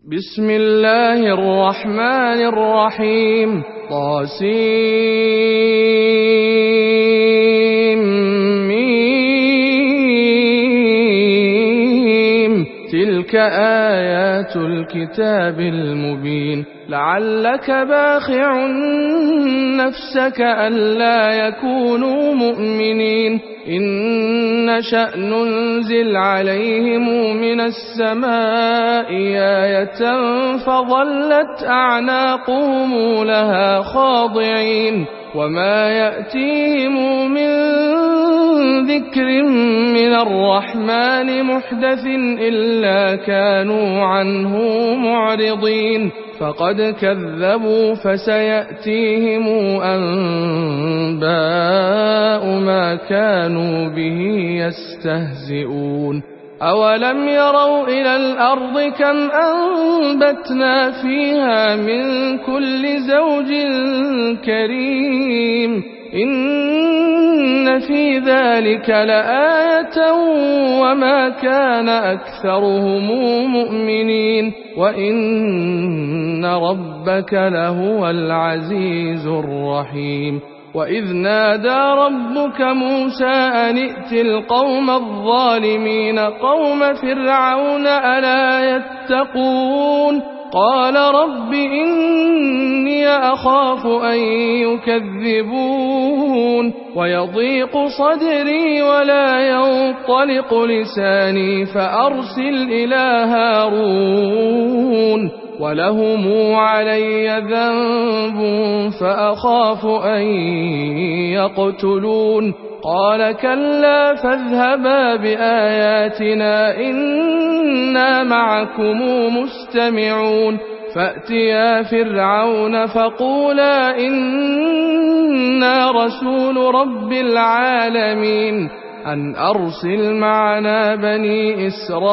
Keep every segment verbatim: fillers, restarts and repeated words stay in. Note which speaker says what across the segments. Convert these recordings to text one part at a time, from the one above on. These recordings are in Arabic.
Speaker 1: بسم الله الرحمن الرحيم طاسيم تلك آيات الكتاب المبين لعلك باخع نفسك ألا يكونوا مؤمنين إن نشأ ننزل عليهم من السماء آية فظلت أعناقهم لها خاضعين وما يأتيهم من ذكر من الرحمن محدث إلا كانوا عنه معرضين فقد كذبوا فسيأتيهم أنباء ما كانوا به يستهزئون أولم يروا إلى الأرض كم أنبتنا فيها من كل زوج كريم إن في ذلك لآية وما كان أكثرهم مؤمنين وإن ربك لهو العزيز الرحيم وإذ نادى ربك موسى أن ائت القوم الظالمين قوم فرعون ألا يتقون قال رب إني أخاف أن يكذبون ويضيق صدري ولا ينطلق لساني فأرسل إلى هارون ولهم علي ذنب فأخاف أن يقتلون قال كلا فاذهبا بآياتنا إنا معكم مستمعون فأتيا فرعون فقولا إنا رسول رب العالمين أن أرسل معنا بني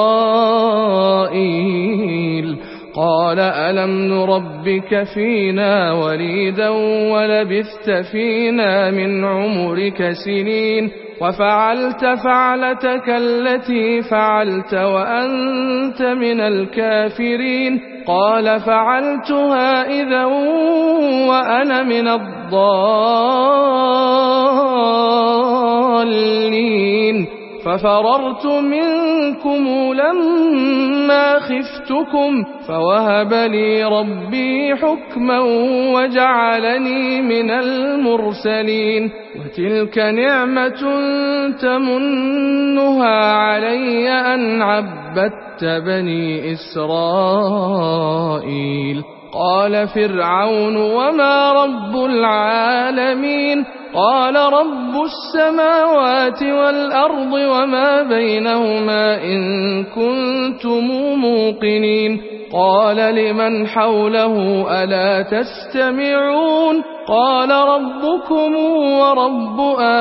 Speaker 1: إسرائيل قال ألم نربك فينا وليدا ولبثت فينا من عمرك سنين وفعلت فعلتك التي فعلت وأنت من الكافرين قال فعلتها إذا وأنا من الضالين ففررت منكم لما خفتكم فوهب لي ربي حكما وجعلني من المرسلين وتلك نعمة تمنها علي أن عبدت بني إسرائيل قال فرعون وما رب العالمين قال رب السماوات والأرض وما بينهما إن كنتم موقنين قال لمن حوله ألا تستمعون قال ربكم ورب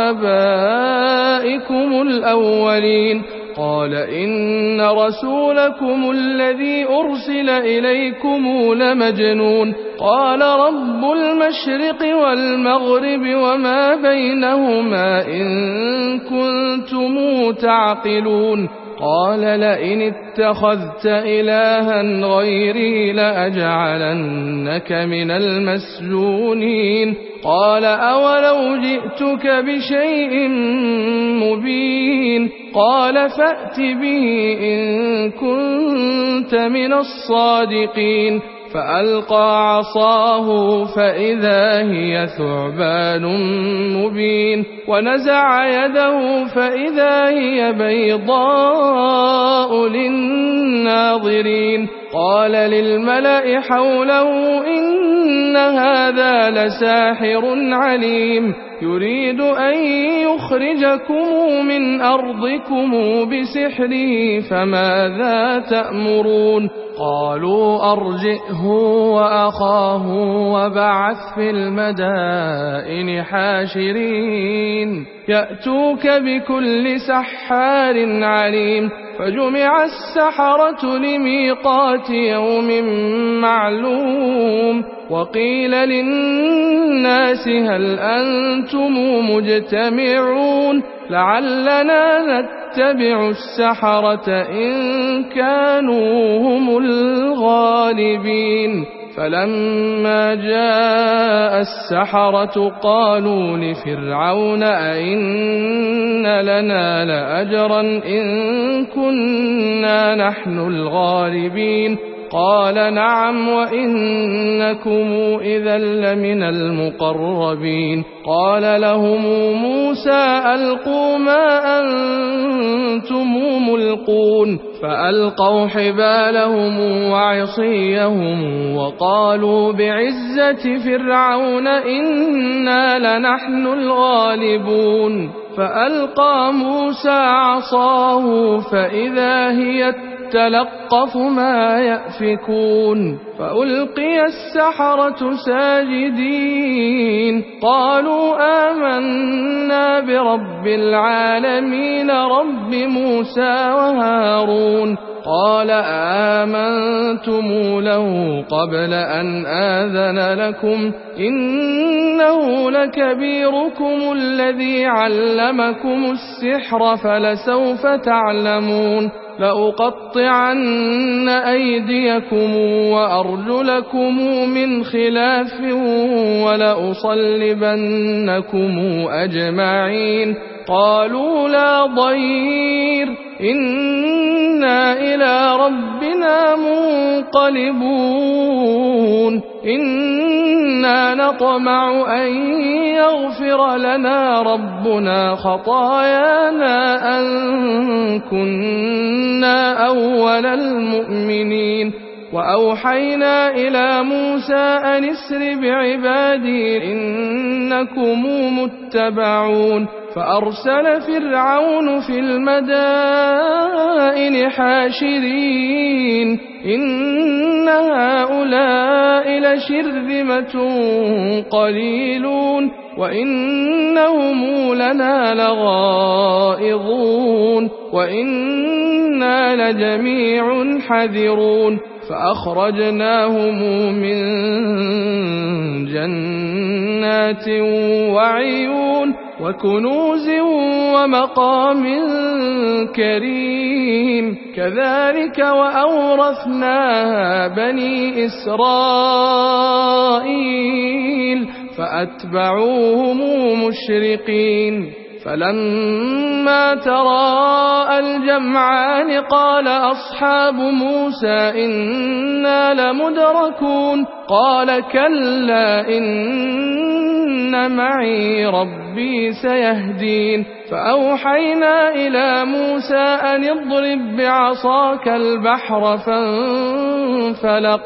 Speaker 1: آبائكم الأولين قال إن رسولكم الذي أرسل إليكم لمجنون قال رب المشرق والمغرب وما بينهما إن كنتم تعقلون قال لئن اتخذت إلها غيري لأجعلنك من المسجونين قال أولو جئتك بشيء مبين قال فأت به إن كنت من الصادقين فألقى عصاه فإذا هي ثعبان مبين ونزع يده فإذا هي بيضاء للناظرين قال للملأ حوله إن هذا لساحر عليم يريد أن يخرجكم من أرضكم بسحره فماذا تأمرون قالوا أرجئه وأخاه وبعث في المدائن حاشرين يأتوك بكل سحار عليم فجمع السحرة لميقات يوم معلوم وقيل للناس هل أنتم مجتمعون لعلنا نتبع السحرة إن كانوا هم الغالبين فلما جاء السحرة قالوا لفرعون أئن لنا لأجرا إن كنا نحن الغالبين قال نعم وإنكم إذا لمن المقربين قال لهم موسى ألقوا ما أنتم ملقون فألقوا حبالهم وعصيهم وقالوا بعزة فرعون إنا لنحن الغالبون فألقى موسى عصاه فإذا هي تلقف ما يأفكون فألقي السحرة ساجدين قالوا آمنا برب العالمين رب موسى وهارون قال آمنتم له قبل أن آذن لكم إنه لكبيركم الذي علمكم السحر فلسوف تعلمون لأقطعن أيديكم وأرجلكم من خلاف ولأصلبنكم أجمعين قالوا لا ضير إنا إلى ربنا منقلبون إنا نطمع أن يغفر لنا ربنا خطايانا أن كنا أول المؤمنين وأوحينا إلى موسى أن اسر بعبادي إنكم متبعون فأرسل فرعون في المدائن حاشرين إن هؤلاء لشرذمة قليلون وإنهم لنا لغائظون وإنا لجميع حذرون فأخرجناهم من جنات وعيون وكنوز ومقام كريم كذلك وأورثناها بني إسرائيل فأتبعوهم مشرقين فلما تراءى الجمعان قال أصحاب موسى إنا لمدركون قال كلا إن معي ربي سيهدين فأوحينا إلى موسى أن اضرب بعصاك البحر فانفلق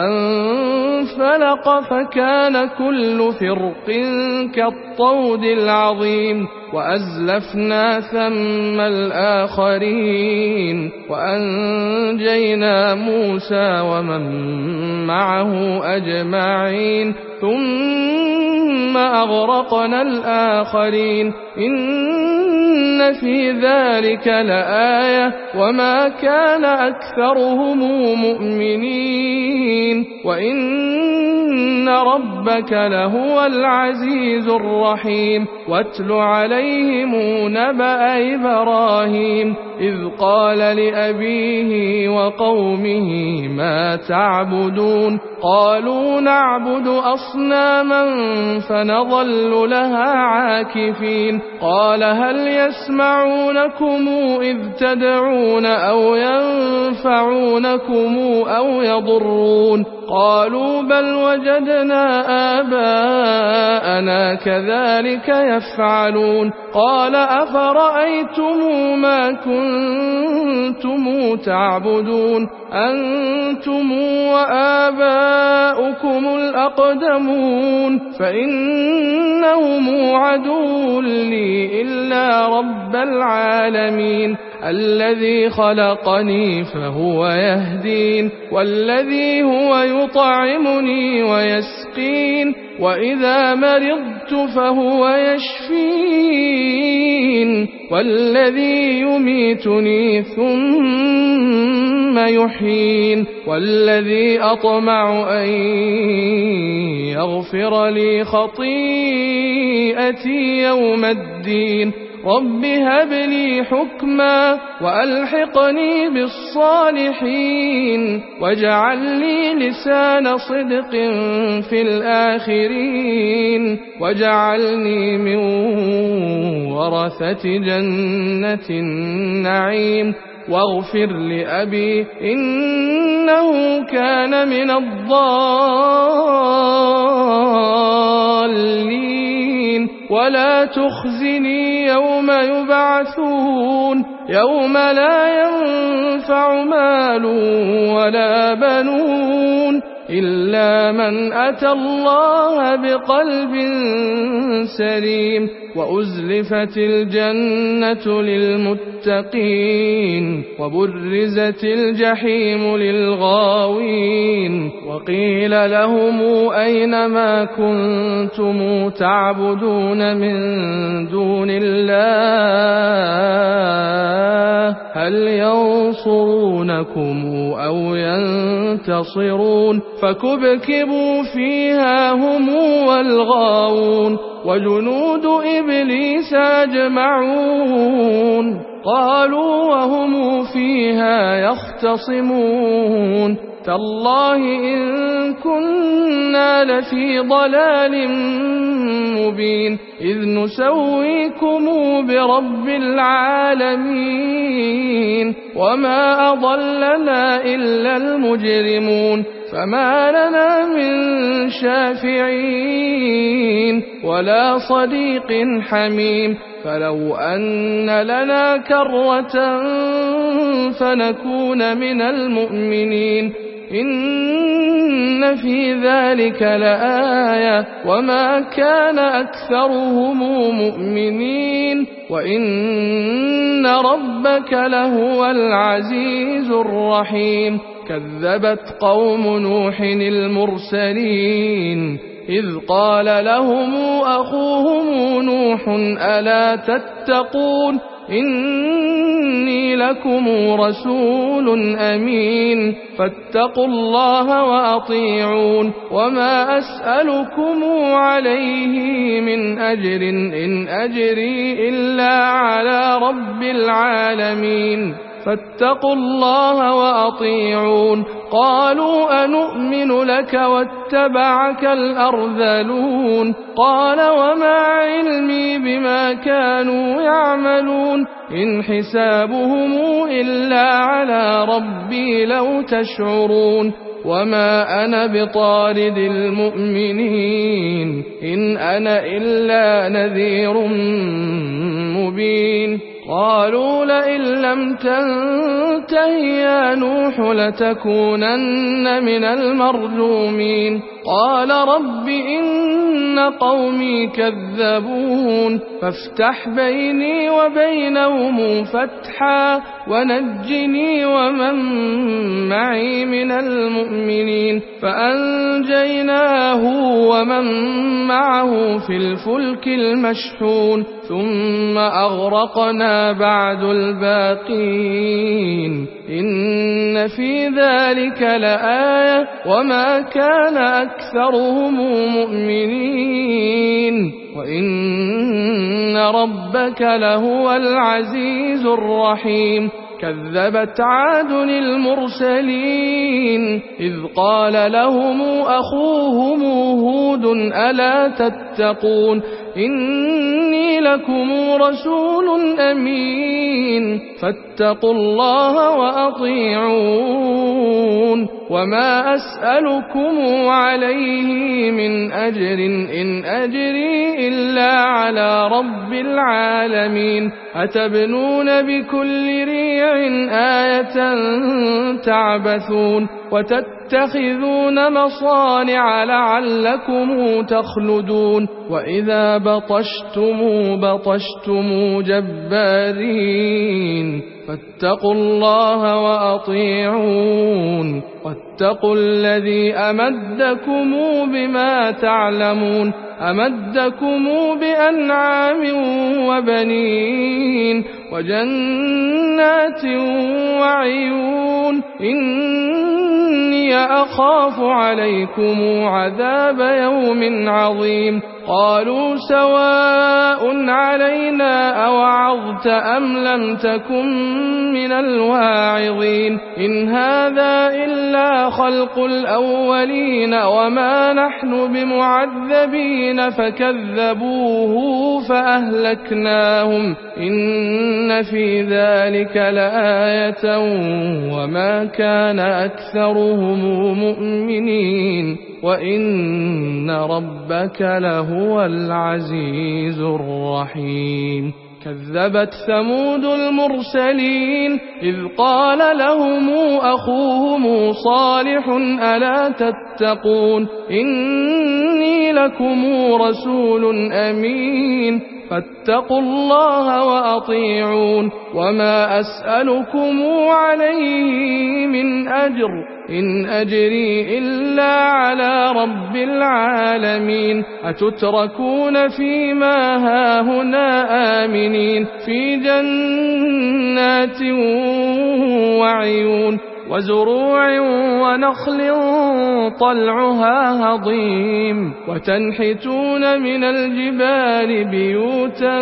Speaker 1: فانفلق فكان كل فرق كالطود العظيم وأزلفنا ثم الآخرين وأنجينا موسى ومن معه أجمعين ثم أغرقنا الآخرين إن في ذلك لآية وما كان أكثرهم مؤمنين وإن ربك لهو العزيز الرحيم واتل عليهم نبأ إبراهيم إذ قال لأبيه وقومه ما تعبدون قالوا نعبد أصناما فنظل لها عاكفين قال هل يسمعونكم إذ تدعون أو ينفعونكم أو يضرون قالوا بل وجدنا آباءنا كذلك يفعلون قال أفرأيتم ما كنتم تعبدون أنتم وآباؤكم الأقدمون فإنهم عدو لي إلا رب العالمين الذي خلقني فهو يهدين والذي هو يطعمني ويسقين وإذا مرضت فهو يشفين والذي يميتني ثم يحيين والذي أطمع أن يغفر لي خطيئتي يوم الدين رب هب لي حكما وألحقني بالصالحين واجعل لي لسان صدق في الآخرين واجعلني من ورثة جنة النعيم واغفر لأبي إنه كان من الضالين ولا تخزني يوم يبعثون يوم لا ينفع مال ولا بنون إلا من أتى الله بقلب سليم وأزلفت الجنة للمتقين وبرزت الجحيم للغاوين وقيل لهم أين ما كنتم تعبدون من دون الله هل ينصرونكم أو ينتصرون فكبكبوا فيها هم والغاوون وجنود إبليس أجمعون قالوا وهم فيها يختصمون تالله إن كنا لفي ضلال مبين إذ نسويكم برب العالمين وما أضلنا إلا المجرمون فما لنا من شافعين ولا صديق حميم فلو أن لنا كرة فنكون من المؤمنين إن في ذلك لآية وما كان أكثرهم مؤمنين وإن ربك لهو العزيز الرحيم كذبت قوم نوح المرسلين إذ قال لهم أخوهم نوح ألا تتقون إني لكم رسول أمين فاتقوا الله وأطيعون وما أسألكم عليه من أجر إن أجري إلا على رب العالمين فاتقوا الله وأطيعون قالوا أنؤمن لك واتبعك الأرذلون قال وما علمي بما كانوا يعملون إن حسابهم إلا على ربي لو تشعرون وما أنا بطارد المؤمنين إن أنا إلا نذير مبين قالوا لئن لم تنته يا نوح لتكونن من المرجومين قال رب إن قومي كذبون فافتح بيني وبينهم فتحا ونجني ومن معي من المؤمنين فأنجيناه ومن معه في الفلك المشحون ثم أغرقنا بعد الباقين إن في ذلك لآية وما كان أكثرهم مؤمنين وإن ربك لهو العزيز الرحيم كذبت عاد المرسلين إذ قال لهم أخوهم هود ألا تتقون إني لكم رسول أمين فاتقوا الله وأطيعون وما أسألكم عليه من أجر إن أجري إلا على رب العالمين أتبنون بكل ريح شفيع آية تعبثون وتتخذون مصانع لعلكم تخلدون وإذا بطشتم بطشتم جبارين فاتقوا الله وأطيعون واتقوا الذي أمدكم بما تعلمون أمدكم بأنعام وبنين وجنات وعيون إني أخاف عليكم عذاب يوم عظيم قالوا سواء علينا أوعظت أم لم تكن من الواعظين إن هذا إلا خلق الأولين وما نحن بمعذبين فكذبوه فأهلكناهم إن في ذلك لآية وما كان أكثرهم مؤمنين وإن ربك لهو العزيز الرحيم كذبت ثمود المرسلين إذ قال لهم أخوهم صالح ألا تتقون إني لكم رسول أمين فاتقوا الله وأطيعون وما أسألكم عليه من أجر إن أجري إلا على رب العالمين أتتركون فيما هاهنا آمنين في جنات وعيون وزروع ونخل طلعها هضيم وتنحتون من الجبال بيوتا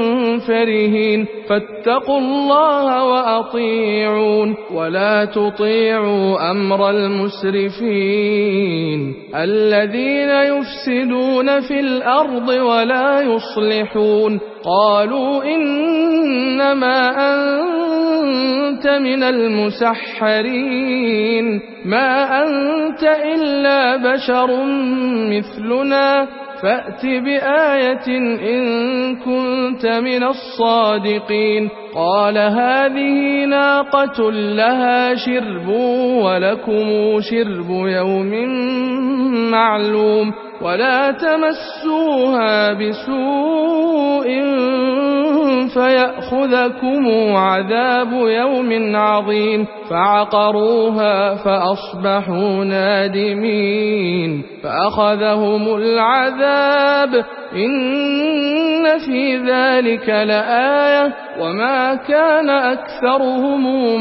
Speaker 1: فرهين فاتقوا الله وأطيعون ولا تطيعوا أمر المسرفين الذين يفسدون في الأرض ولا يصلحون قالوا إنما أنت من المسحرين ما أنت إلا بشر مثلنا فأت بآية إن كنت من الصادقين قال هذه ناقة لها شرب ولكم شرب يوم معلوم ولا تمسوها بسوء فيأخذكم عذاب يوم عظيم فعقروها فأصبحوا نادمين فأخذهم العذاب إن في ذلك لآية وما كان أكثرهم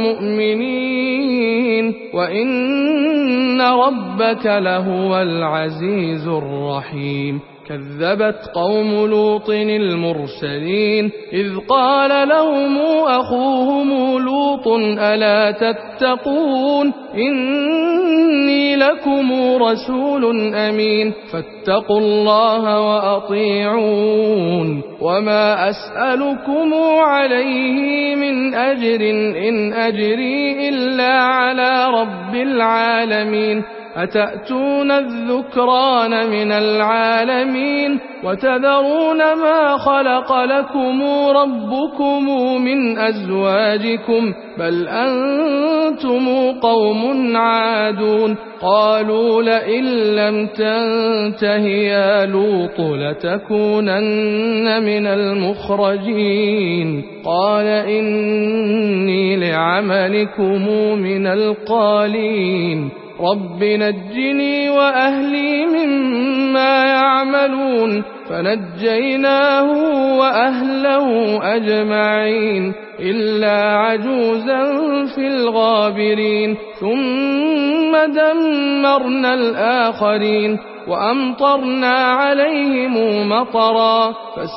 Speaker 1: مؤمنين وإن ربك لهو العزيز الرحيم كذبت قوم لوط المرسلين إذ قال لهم أخوهم لوط ألا تتقون إني لكم رسول أمين فاتقوا الله وأطيعون وما أسألكم عليه من أجر إن أجري إلا على رب العالمين أتأتون الذكران من العالمين وتذرون ما خلق لكم ربكم من أزواجكم بل أنتم قوم عادون قالوا لئن لم تنته يا لوط لتكونن من المخرجين قال إني لعملكم من القالين رب نجني وأهلي مما يعملون فنجيناه وأهله أجمعين إلا عجوزا في الغابرين ثم دمرنا الآخرين وأمطرنا عليهم مطرا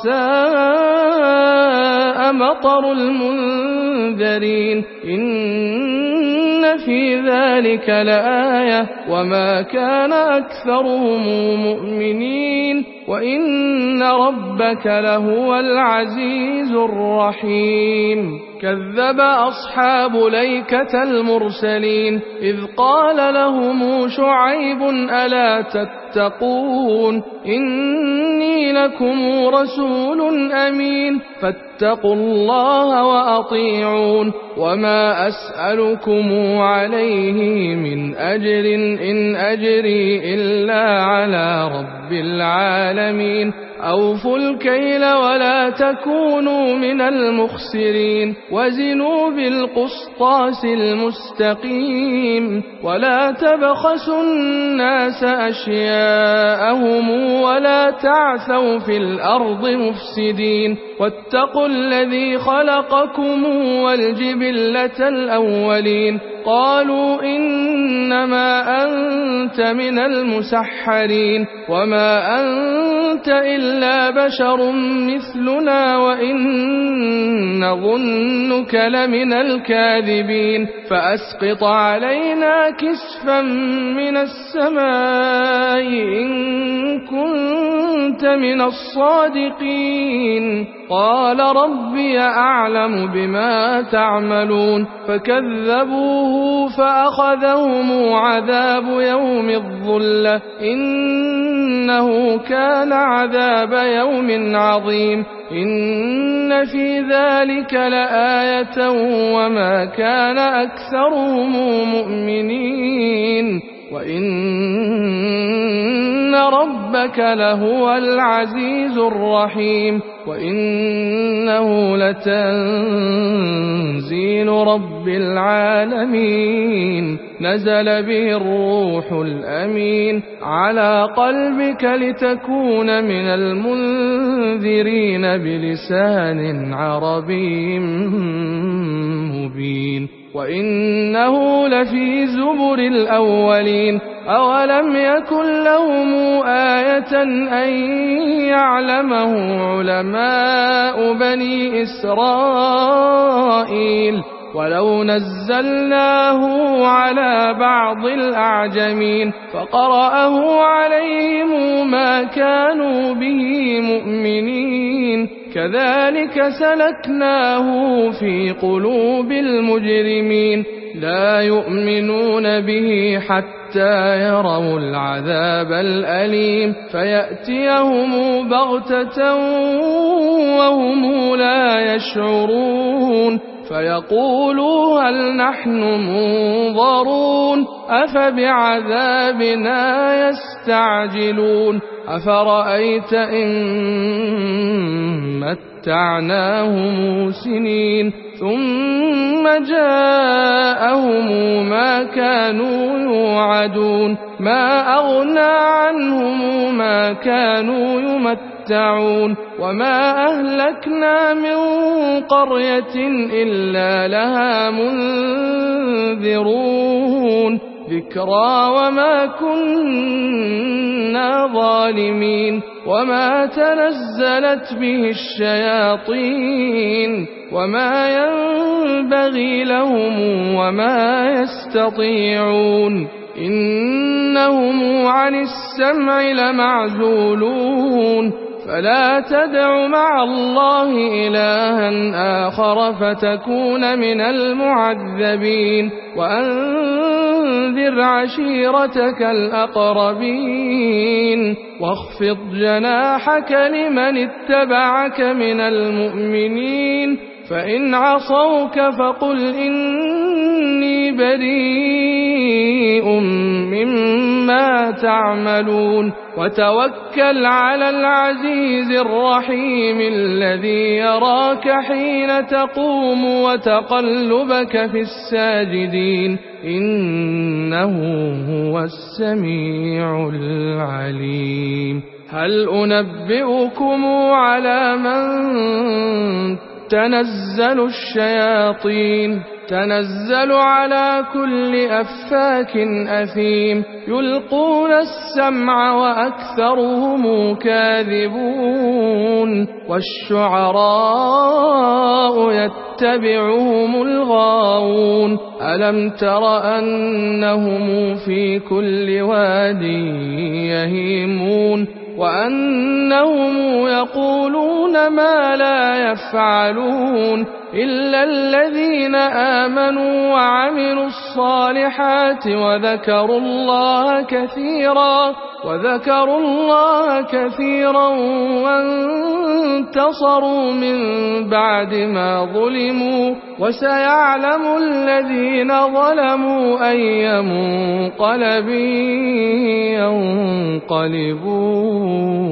Speaker 1: فساء مطر المنذرين إن في ذلك لآية وما كان أكثرهم مؤمنين وإن ربك لهو العزيز الرحيم كذب أصحاب ليكة المرسلين إذ قال لهم شعيب ألا تتقون إني لكم رسول أمين فاتقوا الله وأطيعون وما أسألكم عليه من أجر إن أجري إلا على رب العالمين أوفوا الكيل ولا تكونوا من المخسرين وزنوا بالقسطاس المستقيم ولا تبخسوا الناس أشياءهم ولا تعثوا في الأرض مفسدين واتقوا الذي خلقكم والجبلة الأولين قالوا إنما أنت من المسحرين وما أنت إلا بشر مثلنا وإن نظنك لمن الكاذبين فأسقط علينا كسفا من السماء إن كنت من الصادقين قال ربي أعلم بما تعملون فكذبوه فأخذهم عذاب يوم الظلة إنه كان عذاب يوم عظيم إن في ذلك لآية وما كان أكثرهم مؤمنين وإن ربك لهو العزيز الرحيم وإنه لتنزيل رب العالمين نزل به الروح الأمين على قلبك لتكون من المنذرين بلسان عربي مبين وإنه لفي زبر الأولين أولم يكن لهم آية أن يعلمه علماء بني إسرائيل ولو نزلناه على بعض الأعجمين فقرأه عليهم ما كانوا به مؤمنين كذلك سلكناه في قلوب المجرمين لا يؤمنون به حتى يروا العذاب الأليم فيأتيهم بغتة وهم لا يشعرون فيقولوا هل نحن منظرون أفبعذابنا يستعجلون أفرأيت إن متعناهم سنين ثم جاءهم ما كانوا يوعدون ما أغنى عنهم ما كانوا يمتعون وما أهلكنا من قرية إلا لها منذرون ذكرى وما كنا ظالمين وما تنزلت به الشياطين وما ينبغي لهم وما يستطيعون إنهم عن السمع لمعزولون فلا تدع مع الله إلها آخر فتكون من المعذبين وأنذر عشيرتك الأقربين واخفض جناحك لمن اتبعك من المؤمنين فإن عصوك فقل إني بريء مما تعملون وتوكل على العزيز الرحيم الذي يراك حين تقوم وتقلبك في الساجدين إنه هو السميع العليم هل أنبئكم على من تنزل الشياطين تنزل على كل أفاك أثيم يلقون السمع وأكثرهم كاذبون والشعراء يتبعهم الغاوون ألم تر أنهم في كل واد يهيمون وأنهم يقولون ما لا يفعلون إلا الذين آمنوا وعملوا الصالحات وذكروا الله كثيرا وذكروا الله كثيرا وانتصروا من بعد ما ظلموا وسيعلم الذين ظلموا أي منقلب ينقلبون.